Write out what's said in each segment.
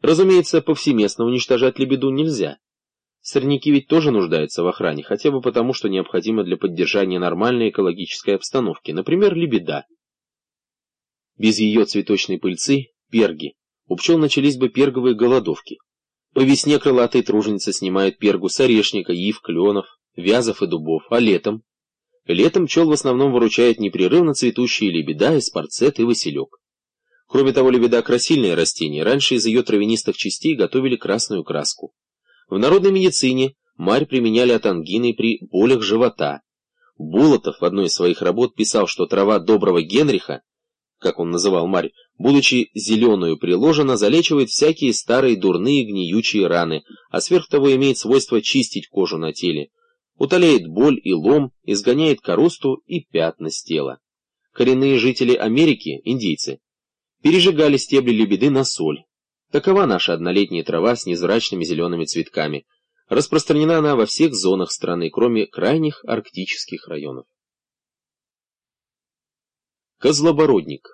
Разумеется, повсеместно уничтожать лебеду нельзя. Сорняки ведь тоже нуждаются в охране, хотя бы потому, что необходимо для поддержания нормальной экологической обстановки, например, лебеда. Без ее цветочной пыльцы, перги, у пчел начались бы перговые голодовки. По весне крылатые труженицы снимают пергу с орешника, ив, кленов, вязов и дубов, а летом? Летом пчел в основном выручает непрерывно цветущие лебеда, эспарцет и василек. Кроме того, лебеда – красильное растение, раньше из ее травянистых частей готовили красную краску. В народной медицине марь применяли от ангины при болях живота. Булатов в одной из своих работ писал, что трава доброго Генриха, как он называл марь, будучи зеленую приложена, залечивает всякие старые дурные гниючие раны, а сверх того имеет свойство чистить кожу на теле, утоляет боль и лом, изгоняет коросту и пятна с тела. Коренные жители Америки, индейцы, пережигали стебли лебеды на соль. Такова наша однолетняя трава с невзрачными зелеными цветками. Распространена она во всех зонах страны, кроме крайних арктических районов. Козлобородник.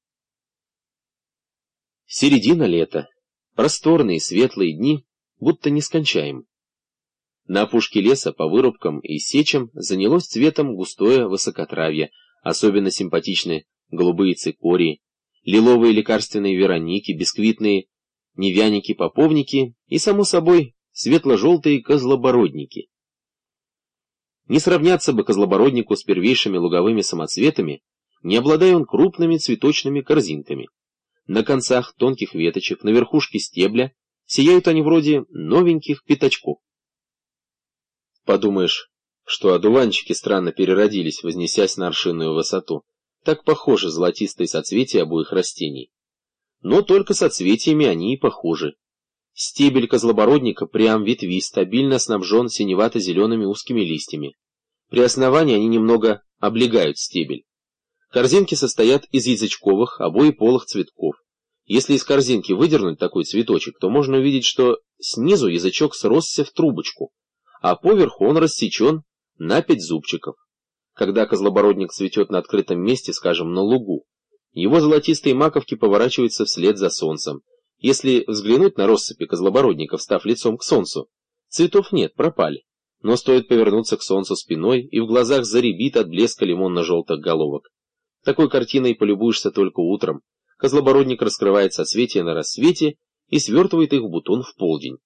Середина лета. Просторные светлые дни, будто нескончаем. На опушке леса по вырубкам и сечам занялось цветом густое высокотравье, особенно симпатичны голубые цикории, лиловые лекарственные вероники, бисквитные невяники-поповники и, само собой, светло-желтые козлобородники. Не сравняться бы козлобороднику с первейшими луговыми самоцветами, не обладая он крупными цветочными корзинками. На концах тонких веточек, на верхушке стебля, сияют они вроде новеньких пятачков. Подумаешь, что одуванчики странно переродились, вознесясь на аршинную высоту. Так похожи золотистые соцветия обоих растений. Но только соцветиями они и похожи. Стебель козлобородника прям ветвист, стабильно снабжен синевато-зелеными узкими листьями. При основании они немного облегают стебель. Корзинки состоят из язычковых, обоеполых цветков. Если из корзинки выдернуть такой цветочек, то можно увидеть, что снизу язычок сросся в трубочку, а поверху он рассечен на 5 зубчиков. Когда козлобородник цветет на открытом месте, скажем, на лугу, его золотистые маковки поворачиваются вслед за солнцем. Если взглянуть на россыпи козлобородника, встав лицом к солнцу, цветов нет, пропали. Но стоит повернуться к солнцу спиной, и в глазах зарябит от блеска лимонно-желтых головок. Такой картиной полюбуешься только утром. Козлобородник раскрывает соцветия на рассвете и свертывает их в бутон в полдень.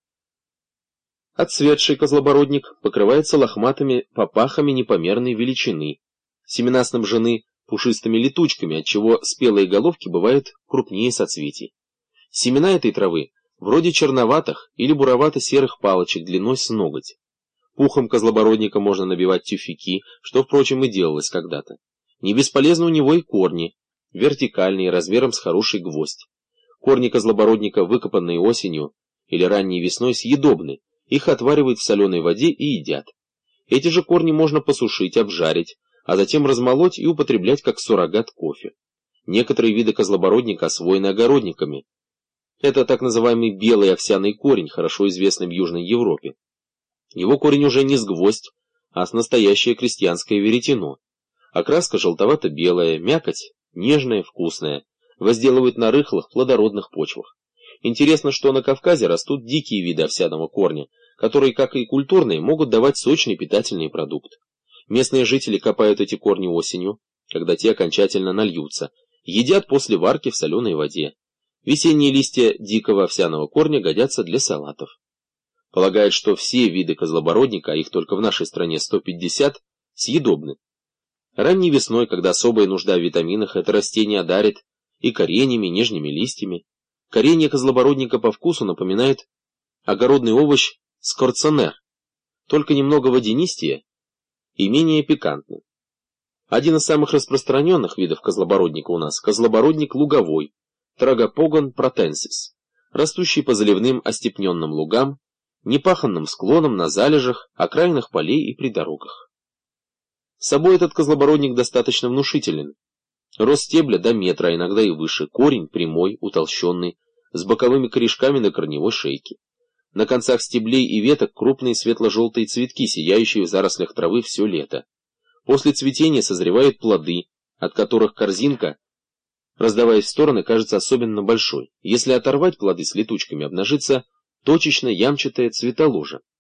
Отцветший козлобородник покрывается лохматыми попахами непомерной величины. Семена снабжены пушистыми летучками, отчего спелые головки бывают крупнее соцветий. Семена этой травы вроде черноватых или буровато-серых палочек длиной с ноготь. Пухом козлобородника можно набивать тюфяки, что, впрочем, и делалось когда-то. Не бесполезны у него и корни, вертикальные, размером с хороший гвоздь. Корни козлобородника, выкопанные осенью или ранней весной, съедобны. Их отваривают в соленой воде и едят. Эти же корни можно посушить, обжарить, а затем размолоть и употреблять как суррогат кофе. Некоторые виды козлобородника освоены огородниками. Это так называемый белый овсяный корень, хорошо известный в Южной Европе. Его корень уже не с гвоздь, а с настоящее крестьянское веретено. Окраска желтовато-белая, мякоть нежная, вкусная, возделывают на рыхлых, плодородных почвах. Интересно, что на Кавказе растут дикие виды овсяного корня, которые, как и культурные, могут давать сочный питательный продукт. Местные жители копают эти корни осенью, когда те окончательно нальются, едят после варки в соленой воде. Весенние листья дикого овсяного корня годятся для салатов. Полагают, что все виды козлобородника, а их только в нашей стране 150, съедобны. Ранней весной, когда особая нужда в витаминах, это растение одарит и кореньями, нежными листьями. Коренья козлобородника по вкусу напоминает огородный овощ скорцонер, только немного водянистее и менее пикантный. Один из самых распространенных видов козлобородника у нас – козлобородник луговой, Трагопогон протенсис, растущий по заливным остепненным лугам, непаханным склонам, на залежах, окраинах полей и при дорогах. С собой этот козлобородник достаточно внушителен. Рост стебля до метра, а иногда и выше, корень прямой, утолщенный, с боковыми корешками на корневой шейке. На концах стеблей и веток крупные светло-желтые цветки, сияющие в зарослях травы все лето. После цветения созревают плоды, от которых корзинка раздаваясь в стороны, кажется особенно большой. Если оторвать плоды с летучками, обнажится точечно ямчатая цветоложа.